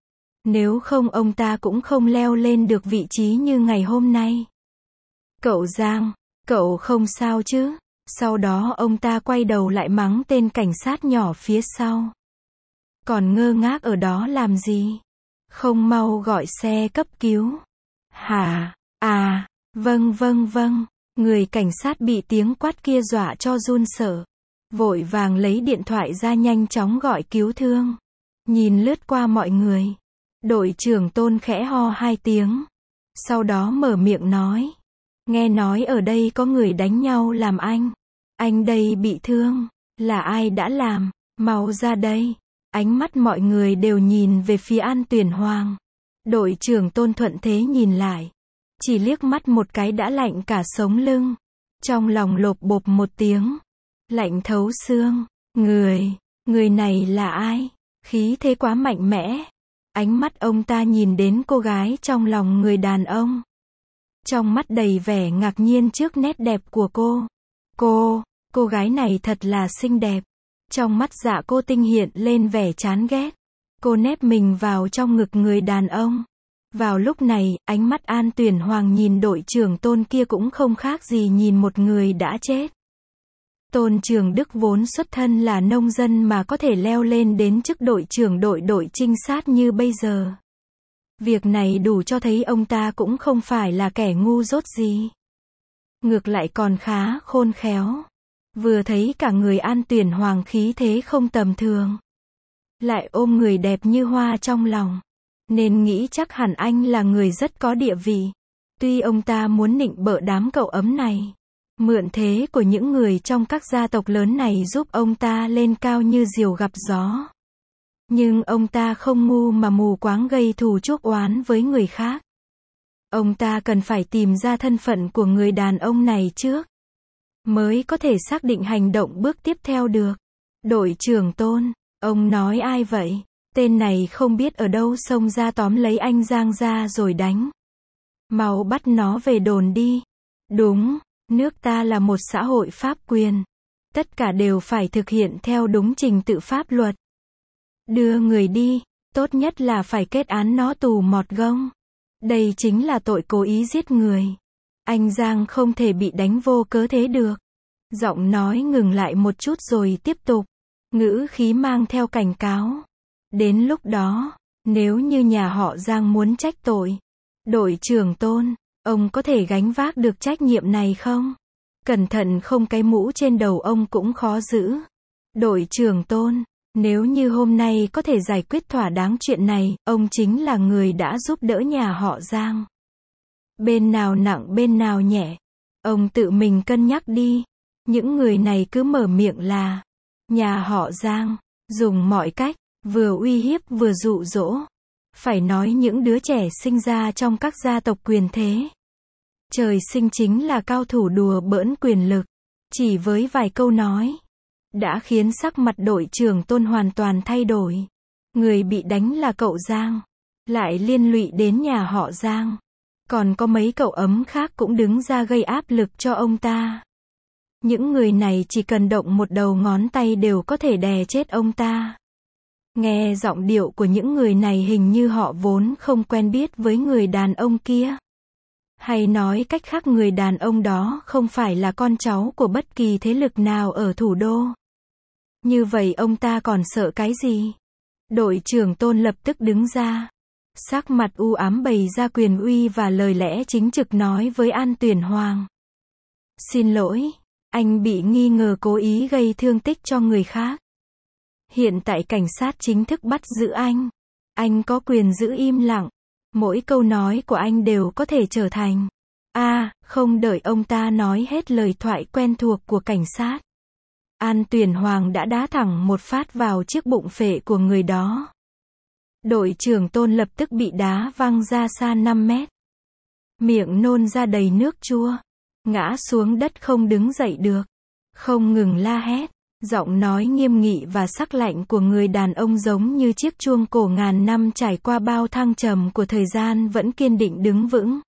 Nếu không ông ta cũng không leo lên được vị trí như ngày hôm nay. Cậu Giang, cậu không sao chứ? Sau đó ông ta quay đầu lại mắng tên cảnh sát nhỏ phía sau. Còn ngơ ngác ở đó làm gì? Không mau gọi xe cấp cứu. Hả? À, vâng vâng vâng. Người cảnh sát bị tiếng quát kia dọa cho run sợ. Vội vàng lấy điện thoại ra nhanh chóng gọi cứu thương. Nhìn lướt qua mọi người. Đội trưởng Tôn khẽ ho hai tiếng. Sau đó mở miệng nói. Nghe nói ở đây có người đánh nhau làm anh. Anh đây bị thương. Là ai đã làm? Mau ra đây. Ánh mắt mọi người đều nhìn về phía An Tuyển Hoàng. Đội trưởng Tôn thuận thế nhìn lại. Chỉ liếc mắt một cái đã lạnh cả sống lưng. Trong lòng lộp bộp một tiếng. Lạnh thấu xương. Người, người này là ai? Khí thế quá mạnh mẽ. Ánh mắt ông ta nhìn đến cô gái trong lòng người đàn ông. Trong mắt đầy vẻ ngạc nhiên trước nét đẹp của cô. Cô, cô gái này thật là xinh đẹp. Trong mắt Dạ Cô Tinh hiện lên vẻ chán ghét. Cô nép mình vào trong ngực người đàn ông. Vào lúc này, ánh mắt An Tuyển Hoàng nhìn đội trưởng Tôn kia cũng không khác gì nhìn một người đã chết. Tôn Trường Đức vốn xuất thân là nông dân mà có thể leo lên đến chức đội trưởng đội đội trinh sát như bây giờ. Việc này đủ cho thấy ông ta cũng không phải là kẻ ngu dốt gì. Ngược lại còn khá khôn khéo. Vừa thấy cả người An Tuyển Hoàng khí thế không tầm thường. Lại ôm người đẹp như hoa trong lòng. Nên nghĩ chắc hẳn anh là người rất có địa vị. Tuy ông ta muốn nịnh bợ đám cậu ấm này. Mượn thế của những người trong các gia tộc lớn này giúp ông ta lên cao như diều gặp gió. Nhưng ông ta không ngu mà mù quáng gây thù chuốc oán với người khác. Ông ta cần phải tìm ra thân phận của người đàn ông này trước. Mới có thể xác định hành động bước tiếp theo được. Đội trưởng Tôn, ông nói ai vậy? Tên này không biết ở đâu xông ra tóm lấy anh Giang ra rồi đánh. Mau bắt nó về đồn đi. Đúng, nước ta là một xã hội pháp quyền. Tất cả đều phải thực hiện theo đúng trình tự pháp luật. Đưa người đi, tốt nhất là phải kết án nó tù mọt gông. Đây chính là tội cố ý giết người. Anh Giang không thể bị đánh vô cớ thế được. Giọng nói ngừng lại một chút rồi tiếp tục. Ngữ khí mang theo cảnh cáo. Đến lúc đó, nếu như nhà họ Giang muốn trách tội, đội trưởng Tôn, ông có thể gánh vác được trách nhiệm này không? Cẩn thận không cái mũ trên đầu ông cũng khó giữ. Đội trưởng Tôn, nếu như hôm nay có thể giải quyết thỏa đáng chuyện này, ông chính là người đã giúp đỡ nhà họ Giang. Bên nào nặng bên nào nhẹ, ông tự mình cân nhắc đi. Những người này cứ mở miệng là nhà họ Giang, dùng mọi cách, vừa uy hiếp vừa dụ dỗ. Phải nói những đứa trẻ sinh ra trong các gia tộc quyền thế. Trời sinh chính là cao thủ đùa bỡn quyền lực. Chỉ với vài câu nói, đã khiến sắc mặt đội trưởng Tôn hoàn toàn thay đổi. Người bị đánh là cậu Giang, lại liên lụy đến nhà họ Giang. Còn có mấy cậu ấm khác cũng đứng ra gây áp lực cho ông ta. Những người này chỉ cần động một đầu ngón tay đều có thể đè chết ông ta. Nghe giọng điệu của những người này hình như họ vốn không quen biết với người đàn ông kia. Hay nói cách khác người đàn ông đó không phải là con cháu của bất kỳ thế lực nào ở thủ đô. Như vậy ông ta còn sợ cái gì? Đội trưởng Tôn lập tức đứng ra. Sắc mặt u ám bày ra quyền uy và lời lẽ chính trực nói với An Tuyển Hoàng. Xin lỗi, anh bị nghi ngờ cố ý gây thương tích cho người khác. Hiện tại cảnh sát chính thức bắt giữ anh. Anh có quyền giữ im lặng. Mỗi câu nói của anh đều có thể trở thành. A, à, không đợi ông ta nói hết lời thoại quen thuộc của cảnh sát. An Tuyển Hoàng đã đá thẳng một phát vào chiếc bụng phệ của người đó. Đội trưởng Tôn lập tức bị đá văng ra xa năm mét. Miệng nôn ra đầy nước chua. Ngã xuống đất không đứng dậy được. Không ngừng la hét. Giọng nói nghiêm nghị và sắc lạnh của người đàn ông giống như chiếc chuông cổ ngàn năm trải qua bao thăng trầm của thời gian vẫn kiên định đứng vững.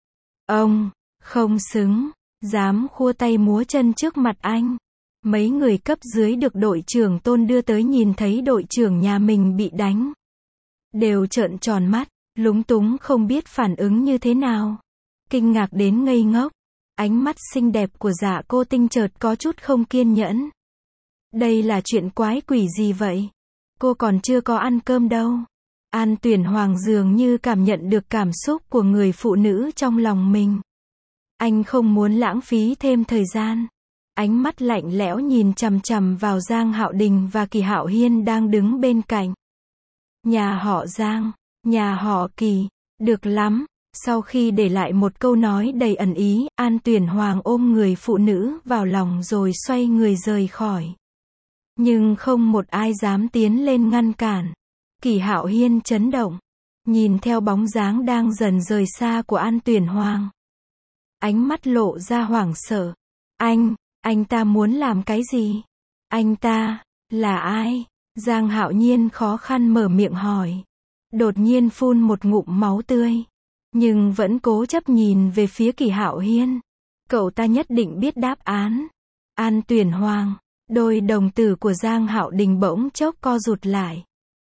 Ông, không xứng, dám khua tay múa chân trước mặt anh. Mấy người cấp dưới được đội trưởng Tôn đưa tới nhìn thấy đội trưởng nhà mình bị đánh. Đều trợn tròn mắt, lúng túng không biết phản ứng như thế nào. Kinh ngạc đến ngây ngốc. Ánh mắt xinh đẹp của Dạ Cô Tinh chợt có chút không kiên nhẫn. Đây là chuyện quái quỷ gì vậy? Cô còn chưa có ăn cơm đâu. An Tuyển Hoàng dường như cảm nhận được cảm xúc của người phụ nữ trong lòng mình. Anh không muốn lãng phí thêm thời gian. Ánh mắt lạnh lẽo nhìn chằm chằm vào Giang Hạo Đình và Kỳ Hạo Hiên đang đứng bên cạnh. Nhà họ Giang, nhà họ Kỳ, được lắm. Sau khi để lại một câu nói đầy ẩn ý, An Tuyển Hoàng ôm người phụ nữ vào lòng rồi xoay người rời khỏi. Nhưng không một ai dám tiến lên ngăn cản. Kỳ Hạo Hiên chấn động, nhìn theo bóng dáng đang dần rời xa của An Tuyển Hoàng. Ánh mắt lộ ra hoảng sợ. Anh, anh ta muốn làm cái gì? Anh ta, là ai? Giang Hạo Nhiên khó khăn mở miệng hỏi. Đột nhiên phun một ngụm máu tươi. Nhưng vẫn cố chấp nhìn về phía Kỳ Hạo Hiên. Cậu ta nhất định biết đáp án. An Tuyển Hoàng. Đôi đồng tử của Giang Hạo Đình bỗng chốc co rụt lại.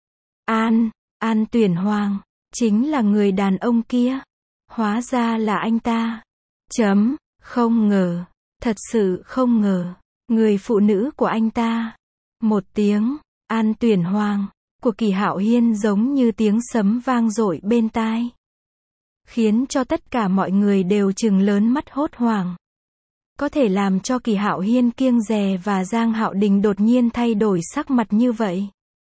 An, An Tuyển Hoàng, chính là người đàn ông kia. Hóa ra là anh ta. Chấm, không ngờ, thật sự không ngờ, người phụ nữ của anh ta. Một tiếng, An Tuyển Hoàng, của Kỳ Hạo Hiên giống như tiếng sấm vang dội bên tai. Khiến cho tất cả mọi người đều trừng lớn mắt hốt hoảng. Có thể làm cho Kỳ Hạo Hiên kiêng dè và Giang Hạo Đình đột nhiên thay đổi sắc mặt như vậy.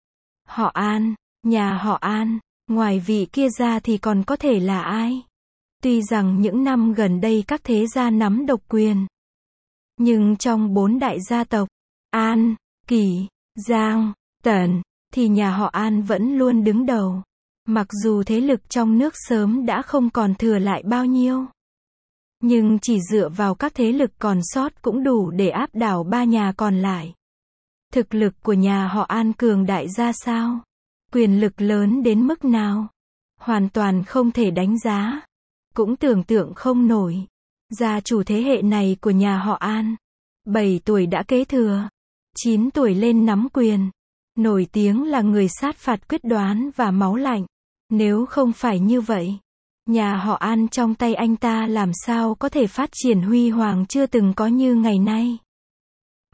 Họ An, nhà họ An, ngoài vị kia ra thì còn có thể là ai? Tuy rằng những năm gần đây các thế gia nắm độc quyền. Nhưng trong bốn đại gia tộc, An, Kỳ, Giang, Tần, thì nhà họ An vẫn luôn đứng đầu. Mặc dù thế lực trong nước sớm đã không còn thừa lại bao nhiêu. Nhưng chỉ dựa vào các thế lực còn sót cũng đủ để áp đảo ba nhà còn lại. Thực lực của nhà họ An cường đại ra sao? Quyền lực lớn đến mức nào? Hoàn toàn không thể đánh giá. Cũng tưởng tượng không nổi. Gia chủ thế hệ này của nhà họ An. bảy tuổi đã kế thừa. chín tuổi lên nắm quyền. Nổi tiếng là người sát phạt quyết đoán và máu lạnh. Nếu không phải như vậy, nhà họ An trong tay anh ta làm sao có thể phát triển huy hoàng chưa từng có như ngày nay.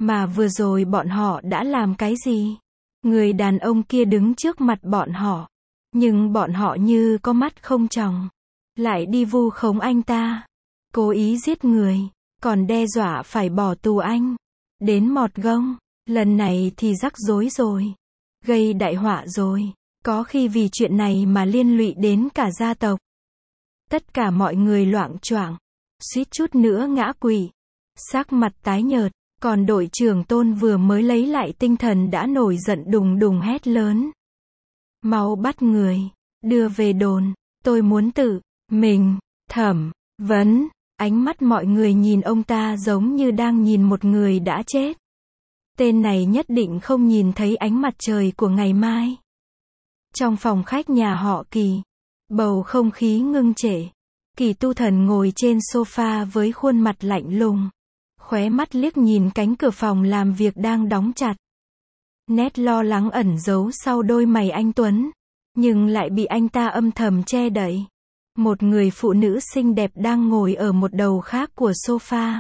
Mà vừa rồi bọn họ đã làm cái gì? Người đàn ông kia đứng trước mặt bọn họ. Nhưng bọn họ như có mắt không tròng. Lại đi vu khống anh ta. Cố ý giết người. Còn đe dọa phải bỏ tù anh. Đến mọt gông. Lần này thì rắc rối rồi. Gây đại họa rồi. Có khi vì chuyện này mà liên lụy đến cả gia tộc. Tất cả mọi người loạng choạng. Suýt chút nữa ngã quỵ. Sắc mặt tái nhợt. Còn đội trưởng Tôn vừa mới lấy lại tinh thần đã nổi giận đùng đùng hét lớn. Mau bắt người. Đưa về đồn. Tôi muốn tự mình thẩm vấn. Ánh mắt mọi người nhìn ông ta giống như đang nhìn một người đã chết. Tên này nhất định không nhìn thấy ánh mặt trời của ngày mai. Trong phòng khách nhà họ Kỳ, bầu không khí ngưng trệ. Kỳ Tu Thần ngồi trên sofa với khuôn mặt lạnh lùng. Khóe mắt liếc nhìn cánh cửa phòng làm việc đang đóng chặt. Nét lo lắng ẩn giấu sau đôi mày anh Tuấn. Nhưng lại bị anh ta âm thầm che đậy. Một người phụ nữ xinh đẹp đang ngồi ở một đầu khác của sofa.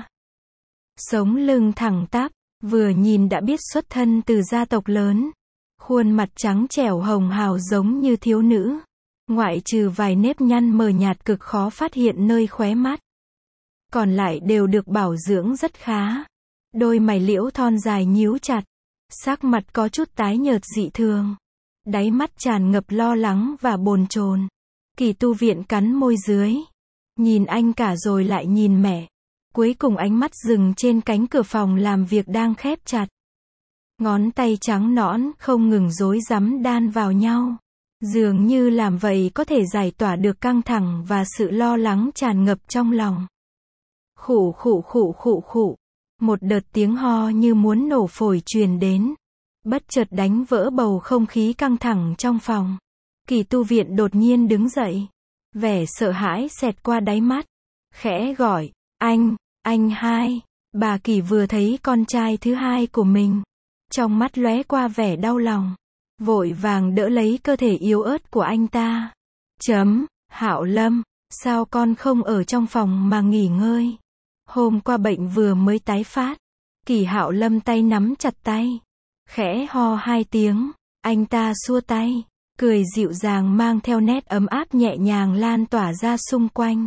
Sống lưng thẳng tắp, vừa nhìn đã biết xuất thân từ gia tộc lớn. Khuôn mặt trắng trẻo hồng hào giống như thiếu nữ. Ngoại trừ vài nếp nhăn mờ nhạt cực khó phát hiện nơi khóe mắt. Còn lại đều được bảo dưỡng rất khá. Đôi mày liễu thon dài nhíu chặt. Sắc mặt có chút tái nhợt dị thường. Đáy mắt tràn ngập lo lắng và bồn chồn. Kỳ Tu Viện cắn môi dưới. Nhìn anh cả rồi lại nhìn mẹ. Cuối cùng ánh mắt dừng trên cánh cửa phòng làm việc đang khép chặt. Ngón tay trắng nõn không ngừng rối rắm đan vào nhau. Dường như làm vậy có thể giải tỏa được căng thẳng và sự lo lắng tràn ngập trong lòng. Khụ khụ khụ khụ khụ. Một đợt tiếng ho như muốn nổ phổi truyền đến. Bất chợt đánh vỡ bầu không khí căng thẳng trong phòng. Kỳ Tu Viện đột nhiên đứng dậy. Vẻ sợ hãi xẹt qua đáy mắt. Khẽ gọi, anh, anh hai. Bà Kỳ vừa thấy con trai thứ hai của mình. Trong mắt lóe qua vẻ đau lòng. Vội vàng đỡ lấy cơ thể yếu ớt của anh ta. Chấm, Hạo Lâm, sao con không ở trong phòng mà nghỉ ngơi? Hôm qua bệnh vừa mới tái phát. Kỳ Hạo Lâm tay nắm chặt tay. Khẽ ho hai tiếng. Anh ta xua tay. Cười dịu dàng mang theo nét ấm áp nhẹ nhàng lan tỏa ra xung quanh.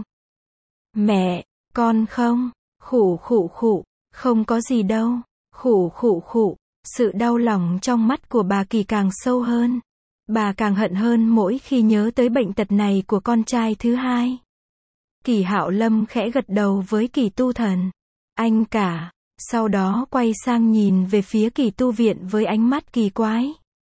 Mẹ, con không. Khụ khụ khụ. Không có gì đâu. Khụ khụ khụ. Sự đau lòng trong mắt của bà Kỳ càng sâu hơn. Bà càng hận hơn mỗi khi nhớ tới bệnh tật này của con trai thứ hai. Kỳ Hạo Lâm khẽ gật đầu với Kỳ Tu Thần. Anh cả. Sau đó quay sang nhìn về phía Kỳ Tu Viện với ánh mắt kỳ quái.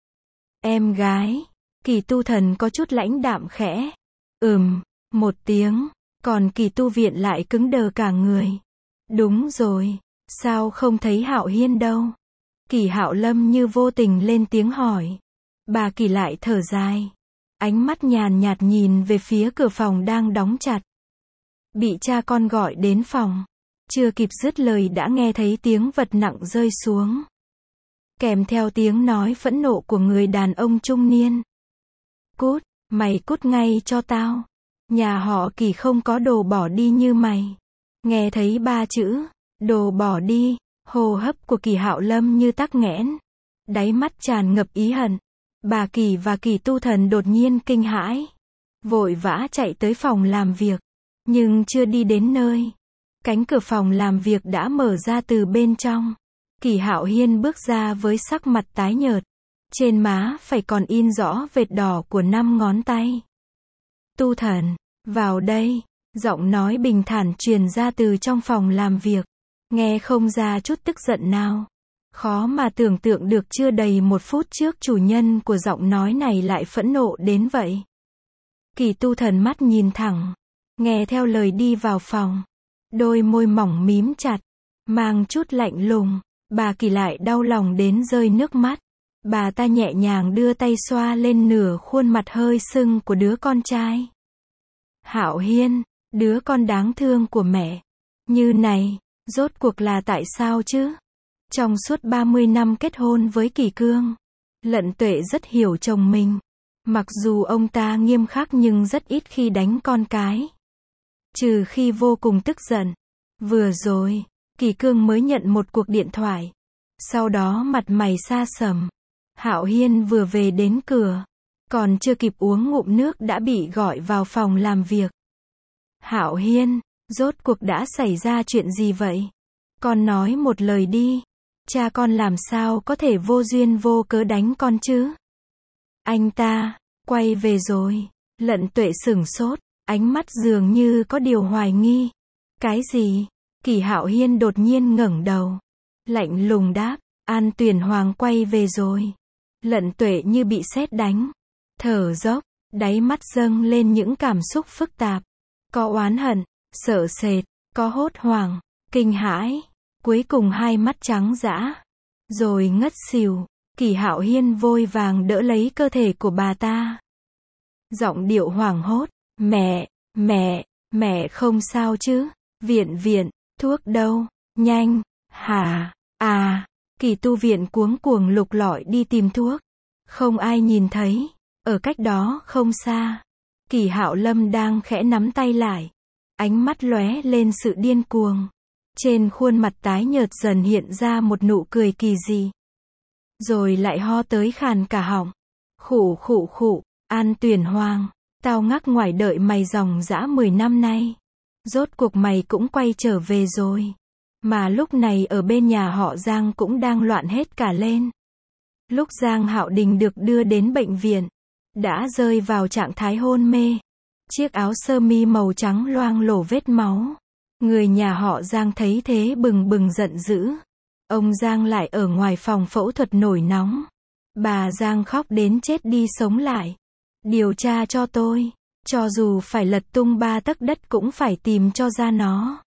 Em gái. Kỳ Tu Thần có chút lãnh đạm khẽ. Ừm, một tiếng. Còn Kỳ Tu Viện lại cứng đờ cả người. Đúng rồi. Sao không thấy Hạo Hiên đâu? Kỳ Hạo Lâm như vô tình lên tiếng hỏi. Bà Kỳ lại thở dài. Ánh mắt nhàn nhạt nhìn về phía cửa phòng đang đóng chặt. Bị cha con gọi đến phòng. Chưa kịp dứt lời đã nghe thấy tiếng vật nặng rơi xuống. Kèm theo tiếng nói phẫn nộ của người đàn ông trung niên. Cút, mày cút ngay cho tao. Nhà họ Kỳ không có đồ bỏ đi như mày. Nghe thấy ba chữ, đồ bỏ đi, hô hấp của Kỳ Hạo Lâm như tắc nghẽn. Đáy mắt tràn ngập ý hận. Bà Kỳ và Kỳ Tu Thần đột nhiên kinh hãi. Vội vã chạy tới phòng làm việc. Nhưng chưa đi đến nơi. Cánh cửa phòng làm việc đã mở ra từ bên trong. Kỳ Hạo Hiên bước ra với sắc mặt tái nhợt. Trên má phải còn in rõ vệt đỏ của năm ngón tay. Tu Thần, vào đây. Giọng nói bình thản truyền ra từ trong phòng làm việc. Nghe không ra chút tức giận nào. Khó mà tưởng tượng được chưa đầy một phút trước chủ nhân của giọng nói này lại phẫn nộ đến vậy. Kỳ Tu Thần mắt nhìn thẳng. Nghe theo lời đi vào phòng. Đôi môi mỏng mím chặt. Mang chút lạnh lùng. Bà Kỳ lại đau lòng đến rơi nước mắt. Bà ta nhẹ nhàng đưa tay xoa lên nửa khuôn mặt hơi sưng của đứa con trai. Hạo Hiên, đứa con đáng thương của mẹ. Như này, rốt cuộc là tại sao chứ? Trong suốt ba mươi năm kết hôn với Kỳ Cương, Lận Tuệ rất hiểu chồng mình. Mặc dù ông ta nghiêm khắc nhưng rất ít khi đánh con cái. Trừ khi vô cùng tức giận. Vừa rồi, Kỳ Cương mới nhận một cuộc điện thoại. Sau đó mặt mày xa sầm. Hạo Hiên vừa về đến cửa, còn chưa kịp uống ngụm nước đã bị gọi vào phòng làm việc. Hạo Hiên, rốt cuộc đã xảy ra chuyện gì vậy? Con nói một lời đi. Cha con làm sao có thể vô duyên vô cớ đánh con chứ? Anh ta, quay về rồi. Lận Tuệ sửng sốt, ánh mắt dường như có điều hoài nghi. Cái gì? Kỳ Hạo Hiên đột nhiên ngẩng đầu. Lạnh lùng đáp, An Tuyển Hoàng quay về rồi. Lận Tuệ như bị sét đánh. Thở dốc, đáy mắt dâng lên những cảm xúc phức tạp. Có oán hận, sợ sệt, có hốt hoảng, kinh hãi. Cuối cùng hai mắt trắng dã. Rồi ngất xỉu. Kỳ Hạo Hiên vội vàng đỡ lấy cơ thể của bà ta. Giọng điệu hoảng hốt. Mẹ, mẹ, mẹ không sao chứ? Viện viện, thuốc đâu? Nhanh, hả? À, Kỳ Tu Viện cuống cuồng lục lọi đi tìm thuốc. Không ai nhìn thấy. Ở cách đó không xa. Kỳ Hạo Lâm đang khẽ nắm tay lại. Ánh mắt lóe lên sự điên cuồng. Trên khuôn mặt tái nhợt dần hiện ra một nụ cười kỳ dị. Rồi lại ho tới khàn cả họng. Khụ khụ khụ, An Tuyển Hoàng, tao ngắc ngoài đợi mày dòng dã mười năm nay. Rốt cuộc mày cũng quay trở về rồi. Mà lúc này ở bên nhà họ Giang cũng đang loạn hết cả lên. Lúc Giang Hạo Đình được đưa đến bệnh viện, đã rơi vào trạng thái hôn mê. Chiếc áo sơ mi màu trắng loang lổ vết máu. Người nhà họ Giang thấy thế bừng bừng giận dữ. Ông Giang lại ở ngoài phòng phẫu thuật nổi nóng. Bà Giang khóc đến chết đi sống lại. Điều tra cho tôi. Cho dù phải lật tung ba tấc đất cũng phải tìm cho ra nó.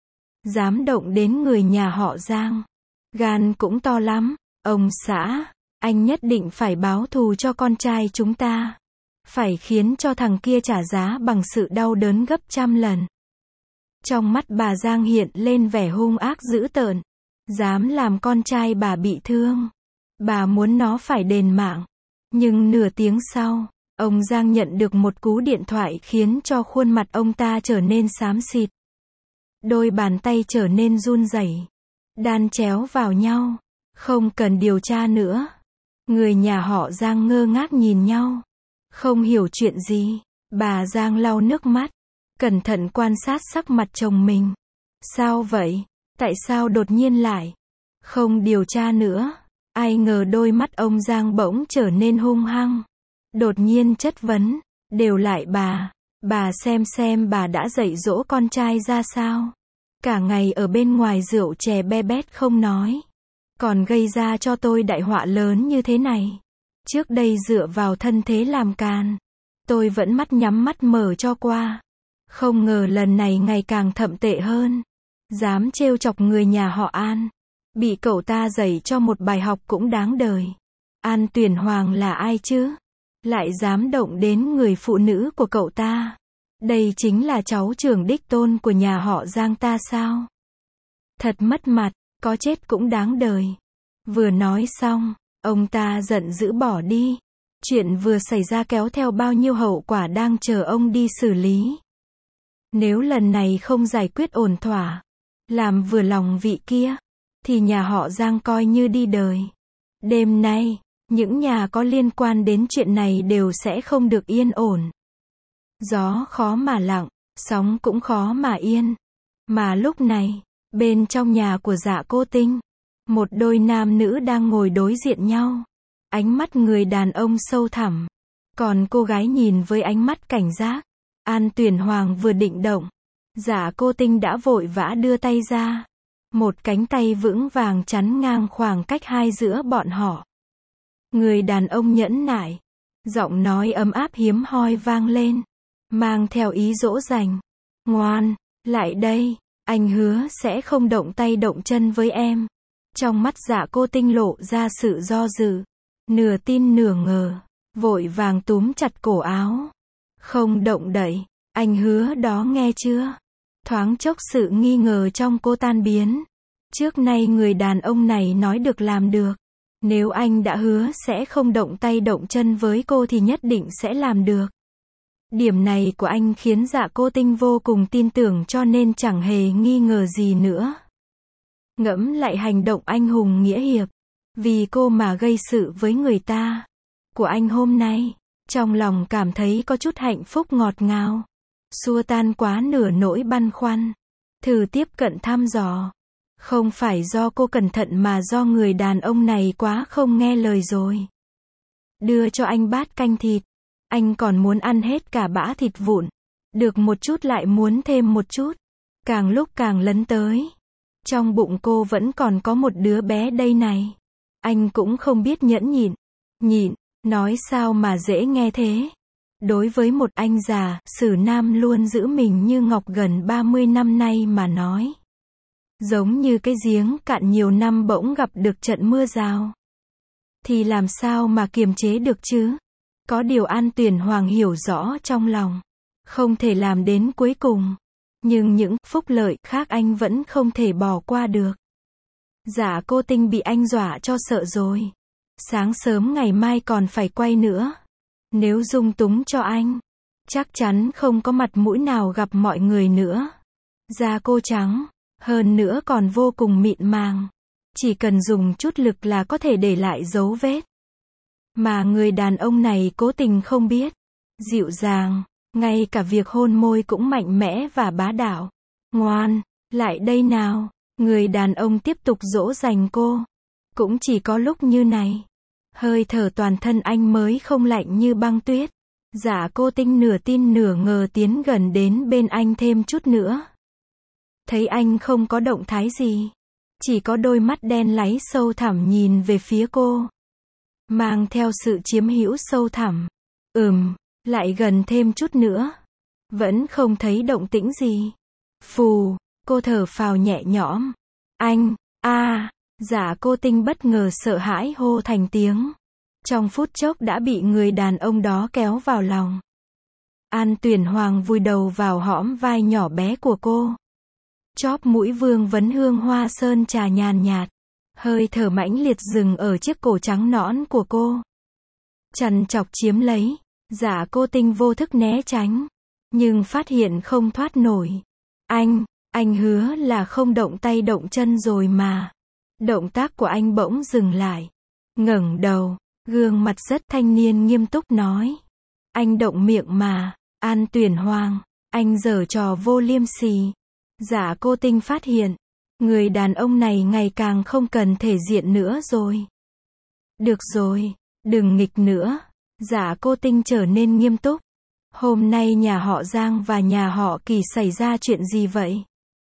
Dám động đến người nhà họ Giang. Gan cũng to lắm. Ông xã, anh nhất định phải báo thù cho con trai chúng ta. Phải khiến cho thằng kia trả giá bằng sự đau đớn gấp trăm lần. Trong mắt bà Giang hiện lên vẻ hung ác dữ tợn. Dám làm con trai bà bị thương. Bà muốn nó phải đền mạng. Nhưng nửa tiếng sau, ông Giang nhận được một cú điện thoại khiến cho khuôn mặt ông ta trở nên xám xịt. Đôi bàn tay trở nên run rẩy, đan chéo vào nhau. Không cần điều tra nữa. Người nhà họ Giang ngơ ngác nhìn nhau. Không hiểu chuyện gì. Bà Giang lau nước mắt. Cẩn thận quan sát sắc mặt chồng mình. Sao vậy? Tại sao đột nhiên lại không điều tra nữa? Ai ngờ đôi mắt ông Giang bỗng trở nên hung hăng. Đột nhiên chất vấn. Đều lại bà. Bà xem xem bà đã dạy dỗ con trai ra sao. Cả ngày ở bên ngoài rượu chè be bét không nói. Còn gây ra cho tôi đại họa lớn như thế này. Trước đây dựa vào thân thế làm càn. Tôi vẫn mắt nhắm mắt mở cho qua. Không ngờ lần này ngày càng thậm tệ hơn. Dám trêu chọc người nhà họ An. Bị cậu ta dạy cho một bài học cũng đáng đời. An Tuyển Hoàng là ai chứ? Lại dám động đến người phụ nữ của cậu ta. Đây chính là cháu trưởng đích tôn của nhà họ Giang ta sao? Thật mất mặt, có chết cũng đáng đời. Vừa nói xong, ông ta giận dữ bỏ đi. Chuyện vừa xảy ra kéo theo bao nhiêu hậu quả đang chờ ông đi xử lý. Nếu lần này không giải quyết ổn thỏa, làm vừa lòng vị kia, thì nhà họ Giang coi như đi đời. Đêm nay, những nhà có liên quan đến chuyện này đều sẽ không được yên ổn. Gió khó mà lặng, sóng cũng khó mà yên. Mà lúc này, bên trong nhà của Dạ Cô Tinh, một đôi nam nữ đang ngồi đối diện nhau. Ánh mắt người đàn ông sâu thẳm, còn cô gái nhìn với ánh mắt cảnh giác. An Tuyển Hoàng vừa định động, Dạ Cô Tinh đã vội vã đưa tay ra. Một cánh tay vững vàng chắn ngang khoảng cách hai giữa bọn họ. Người đàn ông nhẫn nại, giọng nói ấm áp hiếm hoi vang lên, mang theo ý dỗ dành. Ngoan, lại đây, anh hứa sẽ không động tay động chân với em. Trong mắt Dạ Cô Tinh lộ ra sự do dự, nửa tin nửa ngờ, vội vàng túm chặt cổ áo. Không động đậy, anh hứa đó nghe chưa? Thoáng chốc sự nghi ngờ trong cô tan biến. Trước nay người đàn ông này nói được làm được. Nếu anh đã hứa sẽ không động tay động chân với cô thì nhất định sẽ làm được. Điểm này của anh khiến Dạ Cô Tinh vô cùng tin tưởng cho nên chẳng hề nghi ngờ gì nữa. Ngẫm lại hành động anh hùng nghĩa hiệp, vì cô mà gây sự với người ta, của anh hôm nay, trong lòng cảm thấy có chút hạnh phúc ngọt ngào, xua tan quá nửa nỗi băn khoăn. Thử tiếp cận thăm dò. Không phải do cô cẩn thận mà do người đàn ông này quá không nghe lời rồi. Đưa cho anh bát canh thịt. Anh còn muốn ăn hết cả bã thịt vụn. Được một chút lại muốn thêm một chút. Càng lúc càng lấn tới. Trong bụng cô vẫn còn có một đứa bé đây này. Anh cũng không biết nhẫn nhịn. Nhịn, nói sao mà dễ nghe thế. Đối với một anh già, Sử Nam luôn giữ mình như ngọc gần ba mươi năm nay mà nói. Giống như cái giếng cạn nhiều năm bỗng gặp được trận mưa rào. Thì làm sao mà kiềm chế được chứ? Có điều An Tuyển Hoàng hiểu rõ trong lòng. Không thể làm đến cuối cùng. Nhưng những phúc lợi khác anh vẫn không thể bỏ qua được. Dạ cô Tinh bị anh dọa cho sợ rồi. Sáng sớm ngày mai còn phải quay nữa. Nếu dung túng cho anh, chắc chắn không có mặt mũi nào gặp mọi người nữa. Da cô trắng, hơn nữa còn vô cùng mịn màng. Chỉ cần dùng chút lực là có thể để lại dấu vết. Mà người đàn ông này cố tình không biết. Dịu dàng, ngay cả việc hôn môi cũng mạnh mẽ và bá đạo. Ngoan, lại đây nào. Người đàn ông tiếp tục dỗ dành cô. Cũng chỉ có lúc như này. Hơi thở toàn thân anh mới không lạnh như băng tuyết. Dạ cô Tinh nửa tin nửa ngờ tiến gần đến bên anh thêm chút nữa. Thấy anh không có động thái gì. Chỉ có đôi mắt đen láy sâu thẳm nhìn về phía cô. Mang theo sự chiếm hữu sâu thẳm. Ừm, lại gần thêm chút nữa. Vẫn không thấy động tĩnh gì. Phù, cô thở phào nhẹ nhõm. Anh, a à, dạ cô Tinh bất ngờ sợ hãi hô thành tiếng. Trong phút chốc đã bị người đàn ông đó kéo vào lòng. An Tuyển Hoàng vùi đầu vào hõm vai nhỏ bé của cô. Chóp mũi vương vấn hương hoa sơn trà nhàn nhạt. Hơi thở mãnh liệt dừng ở chiếc cổ trắng nõn của cô. Chằn chọc chiếm lấy. Dạ cô Tinh vô thức né tránh. Nhưng phát hiện không thoát nổi. Anh, anh hứa là không động tay động chân rồi mà. Động tác của anh bỗng dừng lại. Ngẩng đầu, gương mặt rất thanh niên nghiêm túc nói. Anh động miệng mà. An Tuyển Hoàng, anh giở trò vô liêm sỉ. Dạ cô Tinh phát hiện. Người đàn ông này ngày càng không cần thể diện nữa rồi. Được rồi, đừng nghịch nữa. Dạ cô Tinh trở nên nghiêm túc. Hôm nay nhà họ Giang và nhà họ Kỳ xảy ra chuyện gì vậy?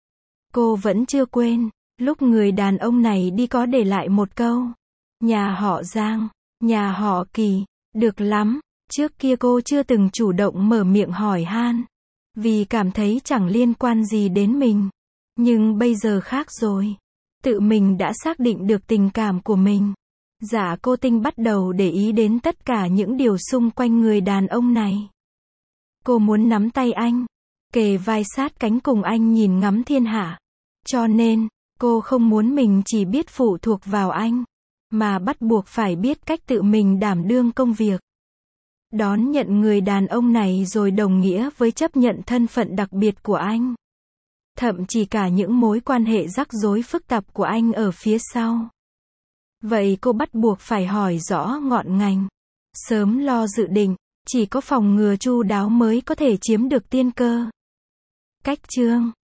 Cô vẫn chưa quên. Lúc người đàn ông này đi có để lại một câu. Nhà họ Giang, nhà họ Kỳ, được lắm. Trước kia cô chưa từng chủ động mở miệng hỏi han. Vì cảm thấy chẳng liên quan gì đến mình. Nhưng bây giờ khác rồi. Tự mình đã xác định được tình cảm của mình. Dạ cô Tinh bắt đầu để ý đến tất cả những điều xung quanh người đàn ông này. Cô muốn nắm tay anh. Kề vai sát cánh cùng anh nhìn ngắm thiên hạ. Cho nên, cô không muốn mình chỉ biết phụ thuộc vào anh. Mà bắt buộc phải biết cách tự mình đảm đương công việc. Đón nhận người đàn ông này rồi đồng nghĩa với chấp nhận thân phận đặc biệt của anh. Thậm chí cả những mối quan hệ rắc rối phức tạp của anh ở phía sau. Vậy cô bắt buộc phải hỏi rõ ngọn ngành. Sớm lo dự định, chỉ có phòng ngừa chu đáo mới có thể chiếm được tiên cơ. Cách chương